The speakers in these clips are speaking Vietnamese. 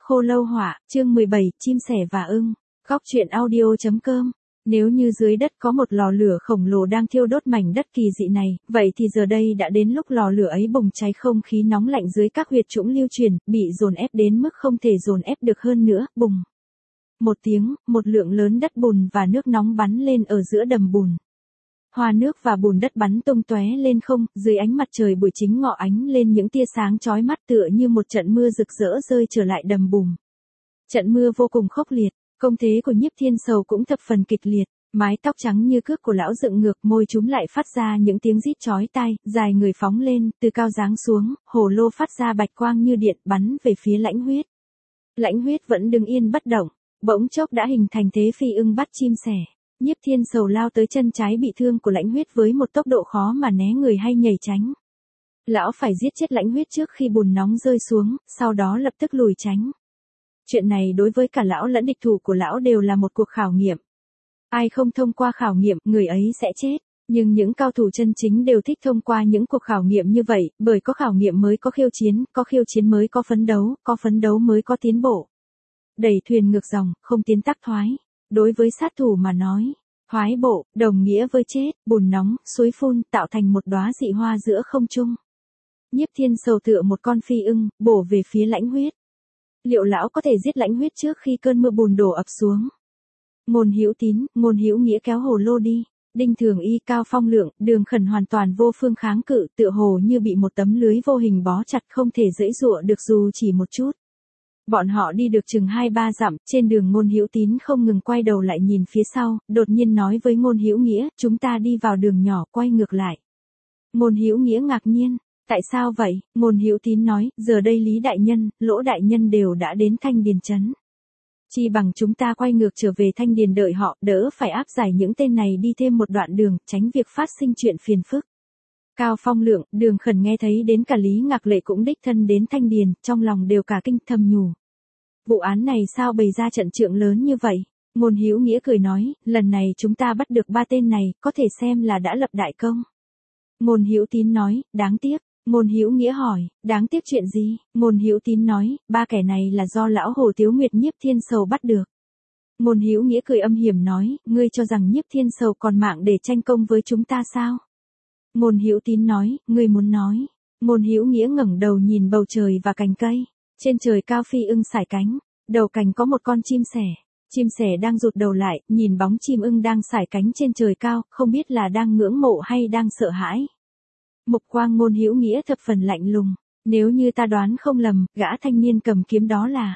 Khô Lâu Họa, chương 17, chim sẻ và ưng. Góc truyện audio.com. Nếu như dưới đất có một lò lửa khổng lồ đang thiêu đốt mảnh đất kỳ dị này, vậy thì giờ đây đã đến lúc lò lửa ấy bùng cháy, không khí nóng lạnh dưới các huyệt trũng lưu truyền, bị dồn ép đến mức không thể dồn ép được hơn nữa, bùng. Một tiếng, một lượng lớn đất bùn và nước nóng bắn lên ở giữa đầm bùn. Hoa nước và bùn đất bắn tung tóe lên không, dưới ánh mặt trời buổi chính ngọ ánh lên những tia sáng chói mắt tựa như một trận mưa rực rỡ rơi trở lại đầm bùn. Trận mưa vô cùng khốc liệt, công thế của Nhiếp Thiên Sầu cũng thập phần kịch liệt, mái tóc trắng như cước của lão dựng ngược, môi chúng lại phát ra những tiếng rít chói tai, dài người phóng lên, từ cao giáng xuống, hồ lô phát ra bạch quang như điện bắn về phía Lãnh Huyết. Lãnh Huyết vẫn đứng yên bất động, bỗng chốc đã hình thành thế phi ưng bắt chim sẻ. Nhiếp Thiên Sầu lao tới chân trái bị thương của Lãnh Huyết với một tốc độ khó mà né người hay nhảy tránh. Lão phải giết chết Lãnh Huyết trước khi bùn nóng rơi xuống, sau đó lập tức lùi tránh. Chuyện này đối với cả lão lẫn địch thủ của lão đều là một cuộc khảo nghiệm. Ai không thông qua khảo nghiệm, người ấy sẽ chết. Nhưng những cao thủ chân chính đều thích thông qua những cuộc khảo nghiệm như vậy, bởi có khảo nghiệm mới có khiêu chiến mới có phấn đấu mới có tiến bộ. Đẩy thuyền ngược dòng, không tiến tắc thoái. Đối với sát thủ mà nói, thoái bộ, đồng nghĩa với chết, bùn nóng, suối phun, tạo thành một đóa dị hoa giữa không trung. Nhiếp Thiên Sầu tựa một con phi ưng, bổ về phía Lãnh Huyết. Liệu lão có thể giết Lãnh Huyết trước khi cơn mưa bùn đổ ập xuống? Ngôn Hữu Tín, Ngôn Hữu Nghĩa kéo hồ lô đi. Đinh Thường Y, Cao Phong Lượng, Đường Khẩn hoàn toàn vô phương kháng cự, tựa hồ như bị một tấm lưới vô hình bó chặt, không thể giãy giụa được dù chỉ một chút. Bọn họ đi được chừng 2-3 dặm, trên đường Ngôn Hữu Tín không ngừng quay đầu lại nhìn phía sau, đột nhiên nói với Ngôn Hữu Nghĩa, chúng ta đi vào đường nhỏ, quay ngược lại. Ngôn Hữu Nghĩa ngạc nhiên, tại sao vậy? Ngôn Hữu Tín nói, giờ đây Lý Đại Nhân, Lỗ Đại Nhân đều đã đến Thanh Điền Trấn. Chi bằng chúng ta quay ngược trở về Thanh Điền đợi họ, đỡ phải áp giải những tên này đi thêm một đoạn đường, tránh việc phát sinh chuyện phiền phức. Cao Phong Lượng, Đường Khẩn nghe thấy đến cả Lý Ngạc Lệ cũng đích thân đến Thanh Điền, trong lòng đều cả kinh thầm nhủ. Vụ án này sao bày ra trận trượng lớn như vậy? Ngôn Hữu Nghĩa cười nói, lần này chúng ta bắt được 3 tên này, có thể xem là đã lập đại công. Ngôn Hữu Tín nói, đáng tiếc. Ngôn Hữu Nghĩa hỏi, đáng tiếc chuyện gì? Ngôn Hữu Tín nói, 3 kẻ này là do lão Hồ Tiếu Nguyệt Nhiếp Thiên Sầu bắt được. Ngôn Hữu Nghĩa cười âm hiểm nói, ngươi cho rằng Nhiếp Thiên Sầu còn mạng để tranh công với chúng ta sao? Ngôn Hữu Tín nói, ngươi muốn nói. Ngôn Hữu Nghĩa ngẩng đầu nhìn bầu trời và cành cây. Trên trời cao phi ưng sải cánh, đầu cành có một con chim sẻ. Chim sẻ đang rụt đầu lại, nhìn bóng chim ưng đang sải cánh trên trời cao, không biết là đang ngưỡng mộ hay đang sợ hãi. Mục quang Ngôn Hữu Nghĩa thập phần lạnh lùng, nếu như ta đoán không lầm, gã thanh niên cầm kiếm đó là.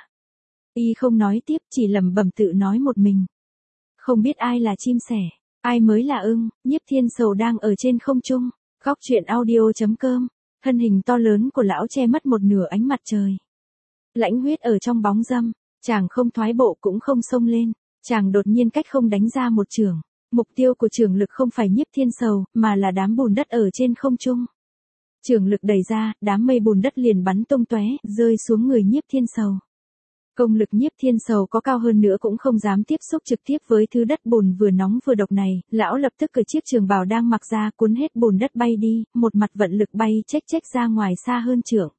Y không nói tiếp, chỉ lẩm bẩm tự nói một mình. Không biết ai là chim sẻ, ai mới là ưng. Nhiếp Thiên Sầu đang ở trên không trung. Góc truyện audio.com. Thân hình to lớn của lão che mất một nửa ánh mặt trời. Lãnh Huyết ở trong bóng râm, chàng không thoái bộ cũng không xông lên, chàng đột nhiên cách không đánh ra một chưởng. Mục tiêu của chưởng lực không phải Nhiếp Thiên Sầu, mà là đám bùn đất ở trên không trung. Chưởng lực đẩy ra, đám mây bùn đất liền bắn tung tóe, rơi xuống người Nhiếp Thiên Sầu. Công lực Nhiếp Thiên Sầu có cao hơn nữa cũng không dám tiếp xúc trực tiếp với thứ đất bùn vừa nóng vừa độc này, lão lập tức cởi chiếc trường bào đang mặc ra, cuốn hết bùn đất bay đi, một mặt vận lực bay chếch ra ngoài xa hơn chưởng.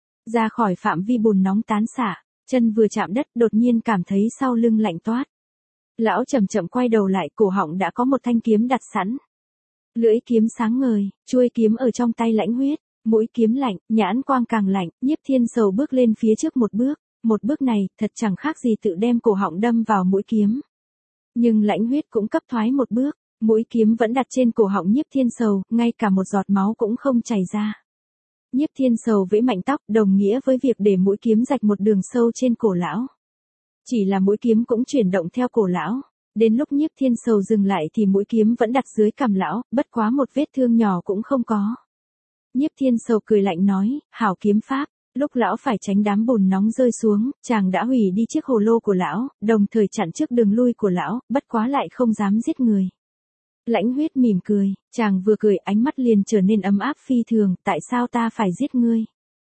Ra khỏi phạm vi bùn nóng tán xạ, chân vừa chạm đất đột nhiên cảm thấy sau lưng lạnh toát. Lão chậm chậm quay đầu lại, cổ họng đã có một thanh kiếm đặt sẵn. Lưỡi kiếm sáng ngời, chuôi kiếm ở trong tay Lãnh Huyết, mũi kiếm lạnh, nhãn quang càng lạnh, Nhiếp Thiên Sầu bước lên phía trước một bước này, thật chẳng khác gì tự đem cổ họng đâm vào mũi kiếm. Nhưng Lãnh Huyết cũng cấp thoái một bước, mũi kiếm vẫn đặt trên cổ họng Nhiếp Thiên Sầu, ngay cả một giọt máu cũng không chảy ra. Nhiếp Thiên Sầu vẫy mạnh tóc, đồng nghĩa với việc để mũi kiếm rạch một đường sâu trên cổ lão. Chỉ là mũi kiếm cũng chuyển động theo cổ lão. Đến lúc Nhiếp Thiên Sầu dừng lại thì mũi kiếm vẫn đặt dưới cằm lão, bất quá một vết thương nhỏ cũng không có. Nhiếp Thiên Sầu cười lạnh nói, hảo kiếm pháp. Lúc lão phải tránh đám bùn nóng rơi xuống, chàng đã hủy đi chiếc hồ lô của lão, đồng thời chặn trước đường lui của lão, bất quá lại không dám giết người. Lãnh Huyết mỉm cười, chàng vừa cười ánh mắt liền trở nên ấm áp phi thường, tại sao ta phải giết ngươi?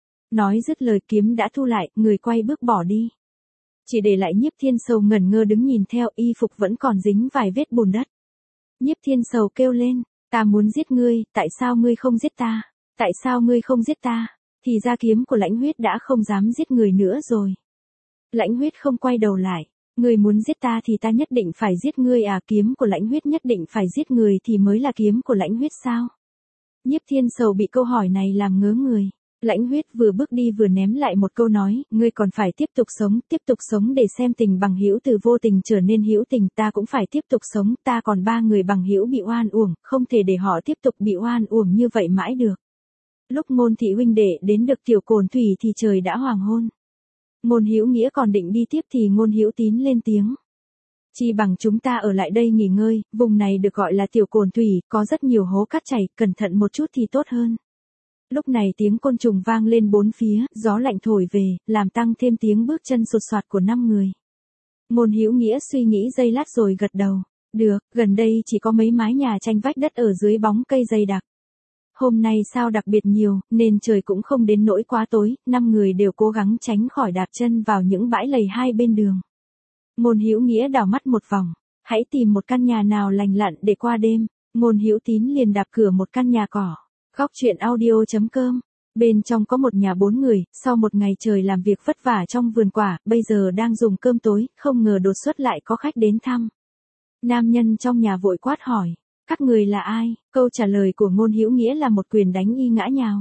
Nói dứt lời kiếm đã thu lại, người quay bước bỏ đi. Chỉ để lại Nhiếp Thiên Sầu ngẩn ngơ đứng nhìn theo, y phục vẫn còn dính vài vết bùn đất. Nhiếp Thiên Sầu kêu lên, ta muốn giết ngươi, tại sao ngươi không giết ta? Tại sao ngươi không giết ta? Thì ra kiếm của Lãnh Huyết đã không dám giết người nữa rồi. Lãnh Huyết không quay đầu lại. Ngươi muốn giết ta thì ta nhất định phải giết ngươi à, kiếm của Lãnh Huyết nhất định phải giết người thì mới là kiếm của Lãnh Huyết sao? Nhiếp Thiên Sầu bị câu hỏi này làm ngớ người. Lãnh Huyết vừa bước đi vừa ném lại một câu nói, ngươi còn phải tiếp tục sống để xem tình bằng hữu từ vô tình trở nên hữu tình, ta cũng phải tiếp tục sống, ta còn 3 người bằng hữu bị oan uổng, không thể để họ tiếp tục bị oan uổng như vậy mãi được. Lúc Ngôn thị huynh đệ đến được Tiểu Cồn Thủy thì trời đã hoàng hôn. Ngôn Hữu Nghĩa còn định đi tiếp thì Ngôn Hữu Tín lên tiếng. Chi bằng chúng ta ở lại đây nghỉ ngơi, vùng này được gọi là Tiểu Cồn Thủy, có rất nhiều hố cát chảy, cẩn thận một chút thì tốt hơn. Lúc này tiếng côn trùng vang lên bốn phía, gió lạnh thổi về, làm tăng thêm tiếng bước chân sột soạt của 5 người. Ngôn Hữu Nghĩa suy nghĩ giây lát rồi gật đầu. Được, gần đây chỉ có mấy mái nhà tranh vách đất ở dưới bóng cây dày đặc. Hôm nay sao đặc biệt nhiều, nên trời cũng không đến nỗi quá tối, 5 người đều cố gắng tránh khỏi đạp chân vào những bãi lầy hai bên đường. Ngôn Hữu Nghĩa đảo mắt một vòng, hãy tìm một căn nhà nào lành lặn để qua đêm. Ngôn Hữu Tín liền đạp cửa một căn nhà cỏ. Góc truyện audio.com. Bên trong có một nhà 4 người, sau một ngày trời làm việc vất vả trong vườn quả, bây giờ đang dùng cơm tối, không ngờ đột xuất lại có khách đến thăm. Nam nhân trong nhà vội quát hỏi, các người là ai? Câu trả lời của Ngôn Hữu Nghĩa là một quyền đánh y ngã nhào.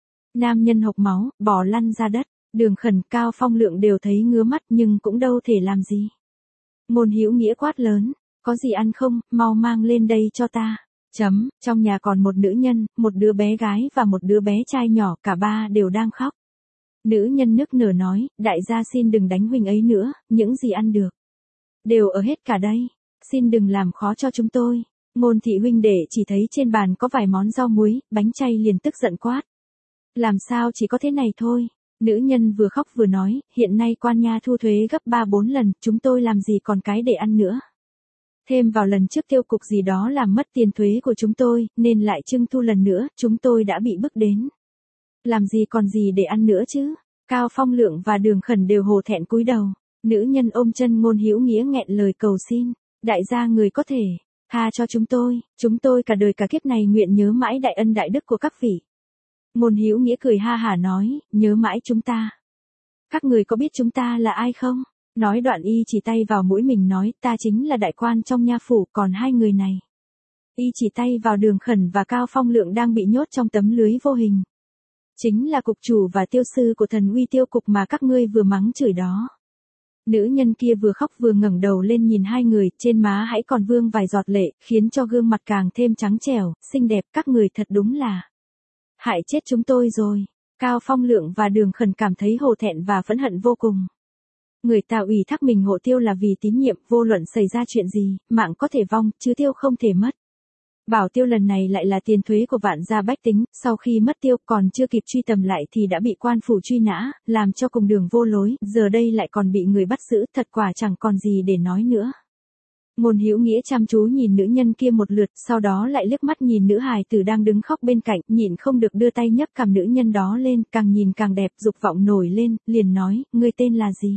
Nam nhân hộc máu, bò lăn ra đất. Đường Khẩn, Cao Phong Lượng đều thấy ngứa mắt nhưng cũng đâu thể làm gì. Ngôn Hữu Nghĩa quát lớn, có gì ăn không, mau mang lên đây cho ta. Trong nhà còn một nữ nhân, một đứa bé gái và một đứa bé trai nhỏ, cả ba đều đang khóc. Nữ nhân nức nở nói, đại gia xin đừng đánh huynh ấy nữa, những gì ăn được đều ở hết cả đây, xin đừng làm khó cho chúng tôi. Ngôn thị huynh đệ chỉ thấy trên bàn có vài món rau muối, bánh chay liền tức giận quát. Làm sao chỉ có thế này thôi? Nữ nhân vừa khóc vừa nói, hiện nay quan nha thu thuế gấp 3-4 lần, chúng tôi làm gì còn cái để ăn nữa. Thêm vào lần trước tiêu cục gì đó làm mất tiền thuế của chúng tôi, nên lại trưng thu lần nữa, chúng tôi đã bị bức đến. Làm gì còn gì để ăn nữa chứ? Cao Phong Lượng và Đường Khẩn đều hổ thẹn cúi đầu. Nữ nhân ôm chân Ngôn Hữu Nghĩa nghẹn lời cầu xin. Đại gia người có thể tha cho chúng tôi cả đời cả kiếp này nguyện nhớ mãi đại ân đại đức của các vị. Ngôn Hữu Nghĩa cười ha hả nói, nhớ mãi chúng ta. Các người có biết chúng ta là ai không? Nói đoạn y chỉ tay vào mũi mình nói, ta chính là đại quan trong nha phủ, còn 2 người này. Y chỉ tay vào Đường Khẩn và Cao Phong Lượng đang bị nhốt trong tấm lưới vô hình. Chính là cục chủ và tiêu sư của Thần Uy Tiêu cục mà các ngươi vừa mắng chửi đó. Nữ nhân kia vừa khóc vừa ngẩng đầu lên nhìn 2 người, trên má hãy còn vương vài giọt lệ, khiến cho gương mặt càng thêm trắng trẻo, xinh đẹp, các người thật đúng là hại chết chúng tôi rồi. Cao Phong Lượng và Đường Khẩn cảm thấy hổ thẹn và phẫn hận vô cùng. Người ta ủy thác mình hộ tiêu là vì tín nhiệm, vô luận xảy ra chuyện gì, mạng có thể vong, chứ tiêu không thể mất. Bảo tiêu lần này lại là tiền thuế của vạn gia bách tính, sau khi mất tiêu còn chưa kịp truy tầm lại thì đã bị quan phủ truy nã, làm cho cùng đường vô lối, giờ đây lại còn bị người bắt giữ, thật quả chẳng còn gì để nói nữa. Ngôn Hữu Nghĩa chăm chú nhìn nữ nhân kia một lượt, sau đó lại liếc mắt nhìn nữ hài tử đang đứng khóc bên cạnh, nhịn không được đưa tay nhấc cằm nữ nhân đó lên, càng nhìn càng đẹp, dục vọng nổi lên, liền nói, ngươi tên là gì?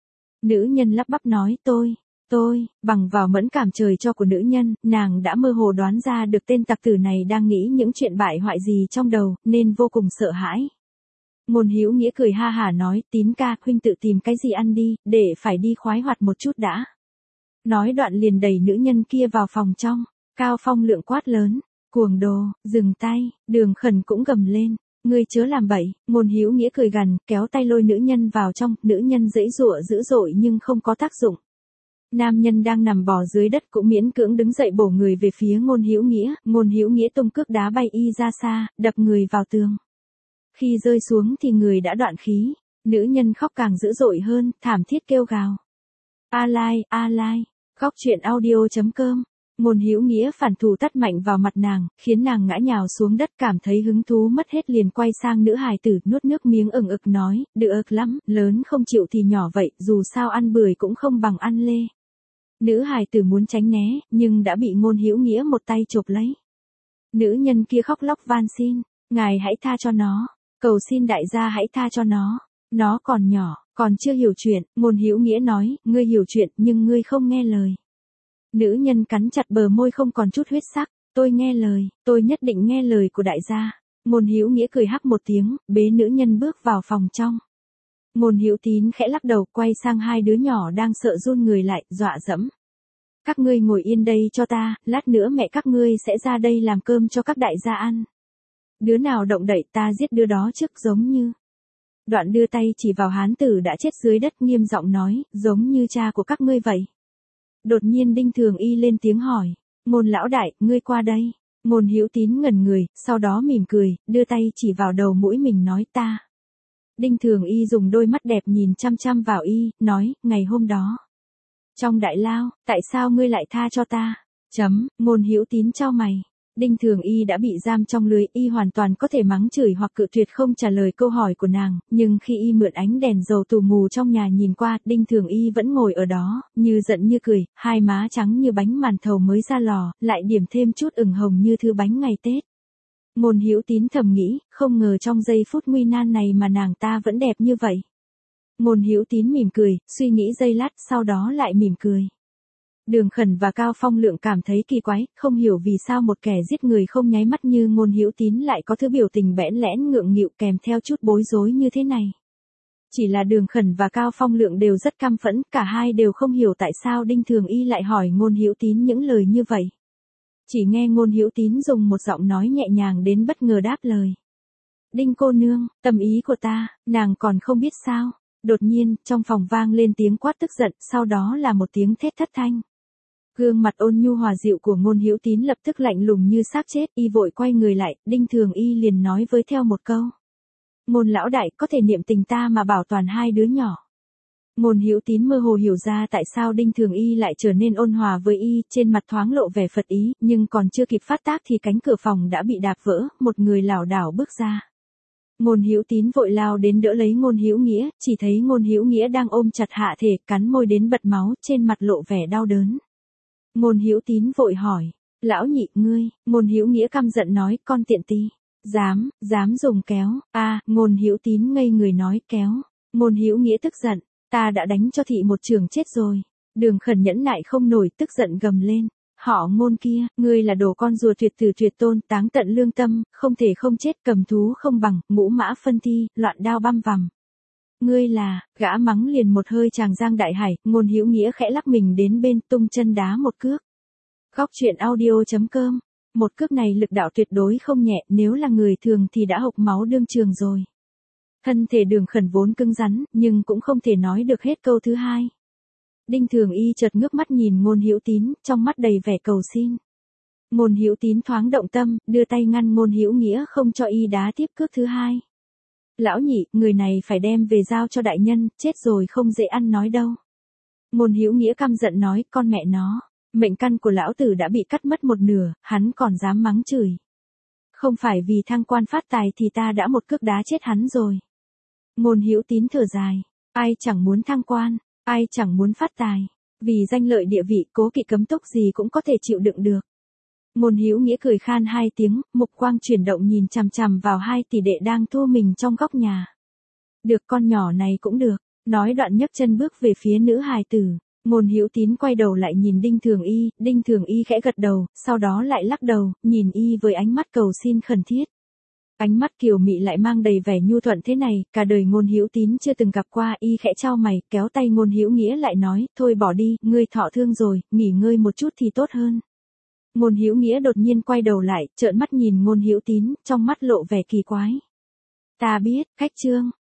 Nữ nhân lắp bắp nói, tôi, bằng vào mẫn cảm trời cho của nữ nhân, nàng đã mơ hồ đoán ra được tên tặc tử này đang nghĩ những chuyện bại hoại gì trong đầu, nên vô cùng sợ hãi. Ngôn Hữu Nghĩa cười ha hả nói, Tín ca, huynh tự tìm cái gì ăn đi, để phải đi khoái hoạt một chút đã. Nói đoạn liền đẩy nữ nhân kia vào phòng trong. Cao Phong Lượng quát lớn, cuồng đồ, dừng tay. Đường Khẩn cũng gầm lên, ngươi chớ làm bậy. Ngôn Hữu Nghĩa cười gằn, kéo tay lôi nữ nhân vào trong, nữ nhân giãy giụa dữ dội nhưng không có tác dụng. Nam nhân đang nằm bò dưới đất cũng miễn cưỡng đứng dậy bổ người về phía Ngôn Hữu Nghĩa. Ngôn Hữu Nghĩa tung cước đá bay y ra xa, đập người vào tường. Khi rơi xuống thì người đã đoạn khí. Nữ nhân khóc càng dữ dội hơn, thảm thiết kêu gào. A lai. Góc truyện audio.com. Ngôn Hữu Nghĩa phản thủ tát mạnh vào mặt nàng, khiến nàng ngã nhào xuống đất, cảm thấy hứng thú mất hết liền quay sang nữ hài tử, nuốt nước miếng ừng ực nói, được lắm, lớn không chịu thì nhỏ vậy, dù sao ăn bưởi cũng không bằng ăn lê. Nữ hài tử muốn tránh né, nhưng đã bị Ngôn Hữu Nghĩa một tay chộp lấy. Nữ nhân kia khóc lóc van xin, ngài hãy tha cho nó, cầu xin đại gia hãy tha cho nó còn nhỏ, còn chưa hiểu chuyện. Ngôn Hữu Nghĩa nói, ngươi hiểu chuyện nhưng ngươi không nghe lời. Nữ nhân cắn chặt bờ môi không còn chút huyết sắc, tôi nghe lời, tôi nhất định nghe lời của đại gia. Ngôn Hữu Nghĩa cười hắc một tiếng, bế nữ nhân bước vào phòng trong. Ngôn Hữu Tín khẽ lắc đầu, quay sang hai đứa nhỏ đang sợ run người lại, dọa dẫm. Các ngươi ngồi yên đây cho ta, lát nữa mẹ các ngươi sẽ ra đây làm cơm cho các đại gia ăn. Đứa nào động đậy ta giết đứa đó trước, giống như. Đoạn đưa tay chỉ vào hán tử đã chết dưới đất, nghiêm giọng nói, giống như cha của các ngươi vậy. Đột nhiên Đinh Thường Y lên tiếng hỏi, Ngôn lão đại, ngươi qua đây. Ngôn Hữu Tín ngẩn người, sau đó mỉm cười, đưa tay chỉ vào đầu mũi mình nói ta. Đinh Thường Y dùng đôi mắt đẹp nhìn chăm chăm vào y, nói, ngày hôm đó. Trong đại lao, tại sao ngươi lại tha cho ta? Ngôn Hữu Tín chau mày. Đinh Thường Y đã bị giam trong lưới, y hoàn toàn có thể mắng chửi hoặc cự tuyệt không trả lời câu hỏi của nàng, nhưng khi y mượn ánh đèn dầu tù mù trong nhà nhìn qua, Đinh Thường Y vẫn ngồi ở đó, như giận như cười, hai má trắng như bánh màn thầu mới ra lò, lại điểm thêm chút ửng hồng như thứ bánh ngày Tết. Ngôn Hữu Tín thầm nghĩ, không ngờ trong giây phút nguy nan này mà nàng ta vẫn đẹp như vậy. Ngôn Hữu Tín mỉm cười, suy nghĩ giây lát, sau đó lại mỉm cười. Đường Khẩn và Cao Phong Lượng cảm thấy kỳ quái, không hiểu vì sao một kẻ giết người không nháy mắt như Ngôn Hữu Tín lại có thứ biểu tình bẽn lẽn ngượng nghịu kèm theo chút bối rối như thế này. Chỉ là Đường Khẩn và Cao Phong Lượng đều rất căm phẫn, cả hai đều không hiểu tại sao Đinh Thường Y lại hỏi Ngôn Hữu Tín những lời như vậy. Chỉ nghe Ngôn Hữu Tín dùng một giọng nói nhẹ nhàng đến bất ngờ đáp lời. Đinh cô nương, tâm ý của ta, nàng còn không biết sao. Đột nhiên, trong phòng vang lên tiếng quát tức giận, sau đó là một tiếng thét thất thanh. Gương mặt ôn nhu hòa dịu của Ngôn Hữu Tín lập tức lạnh lùng như xác chết, y vội quay người lại, Đinh Thường Y liền nói với theo một câu. Ngôn lão đại, có thể niệm tình ta mà bảo toàn hai đứa nhỏ. Ngôn Hữu Tín mơ hồ hiểu ra tại sao Đinh Thường Y lại trở nên ôn hòa với y, trên mặt thoáng lộ vẻ phật ý, nhưng còn chưa kịp phát tác thì cánh cửa phòng đã bị đạp vỡ, một người lảo đảo bước ra. Ngôn Hữu Tín vội lao đến đỡ lấy Ngôn Hữu Nghĩa, chỉ thấy Ngôn Hữu Nghĩa đang ôm chặt hạ thể, cắn môi đến bật máu, trên mặt lộ vẻ đau đớn. Ngôn Hữu Tín vội hỏi, lão nhị, ngươi? Ngôn Hữu Nghĩa căm giận nói, con tiện tì, dám dùng kéo? Ngôn Hữu Tín ngây người nói, kéo? Ngôn Hữu Nghĩa tức giận, ta đã đánh cho thị một trường chết rồi. Đường Khẩn nhẫn nại không nổi, tức giận gầm lên. Họ Ngôn kia, ngươi là đồ con rùa tuyệt tử tuyệt tôn, táng tận lương tâm, không thể không chết, cầm thú không bằng, ngũ mã phân thi, loạn đao băm vằm. Ngươi là, gã mắng liền một hơi tràng giang đại hải, Ngôn Hữu Nghĩa khẽ lắc mình đến bên, tung chân đá một cước. Góc truyện audio.com. Một cước này lực đạo tuyệt đối không nhẹ, nếu là người thường thì đã hộc máu đương trường rồi. Thân thể Đường Khẩn vốn cứng rắn, nhưng cũng không thể nói được hết câu thứ hai. Đinh Thường Y chợt ngước mắt nhìn Ngôn Hữu Tín, trong mắt đầy vẻ cầu xin. Ngôn Hữu Tín thoáng động tâm, đưa tay ngăn Ngôn Hữu Nghĩa không cho y đá tiếp cước thứ hai. Lão nhị, người này phải đem về giao cho đại nhân, chết rồi không dễ ăn nói đâu. Ngôn Hữu Nghĩa căm giận nói, con mẹ nó, mệnh căn của lão tử đã bị cắt mất một nửa, hắn còn dám mắng chửi. Không phải vì thăng quan phát tài thì ta đã một cước đá chết hắn rồi. Ngôn Hữu Tín thở dài, ai chẳng muốn thăng quan, ai chẳng muốn phát tài, vì danh lợi địa vị, cố kỵ cấm túc gì cũng có thể chịu đựng được. Ngôn Hữu Nghĩa cười khan hai tiếng, mục quang chuyển động nhìn chằm chằm vào hai tỷ đệ đang thu mình trong góc nhà. Được, con nhỏ này cũng được, nói đoạn nhấc chân bước về phía nữ hài tử. Ngôn Hữu Tín quay đầu lại nhìn Đinh Thường Y khẽ gật đầu, sau đó lại lắc đầu, nhìn y với ánh mắt cầu xin khẩn thiết. Ánh mắt kiều mị lại mang đầy vẻ nhu thuận thế này, cả đời Ngôn Hữu Tín chưa từng gặp qua, y khẽ chau mày, kéo tay Ngôn Hữu Nghĩa lại nói, thôi bỏ đi, ngươi thọ thương rồi, nghỉ ngơi một chút thì tốt hơn. Ngôn Hữu Nghĩa đột nhiên quay đầu lại, trợn mắt nhìn Ngôn Hữu Tín, trong mắt lộ vẻ kỳ quái. Ta biết, khách trương,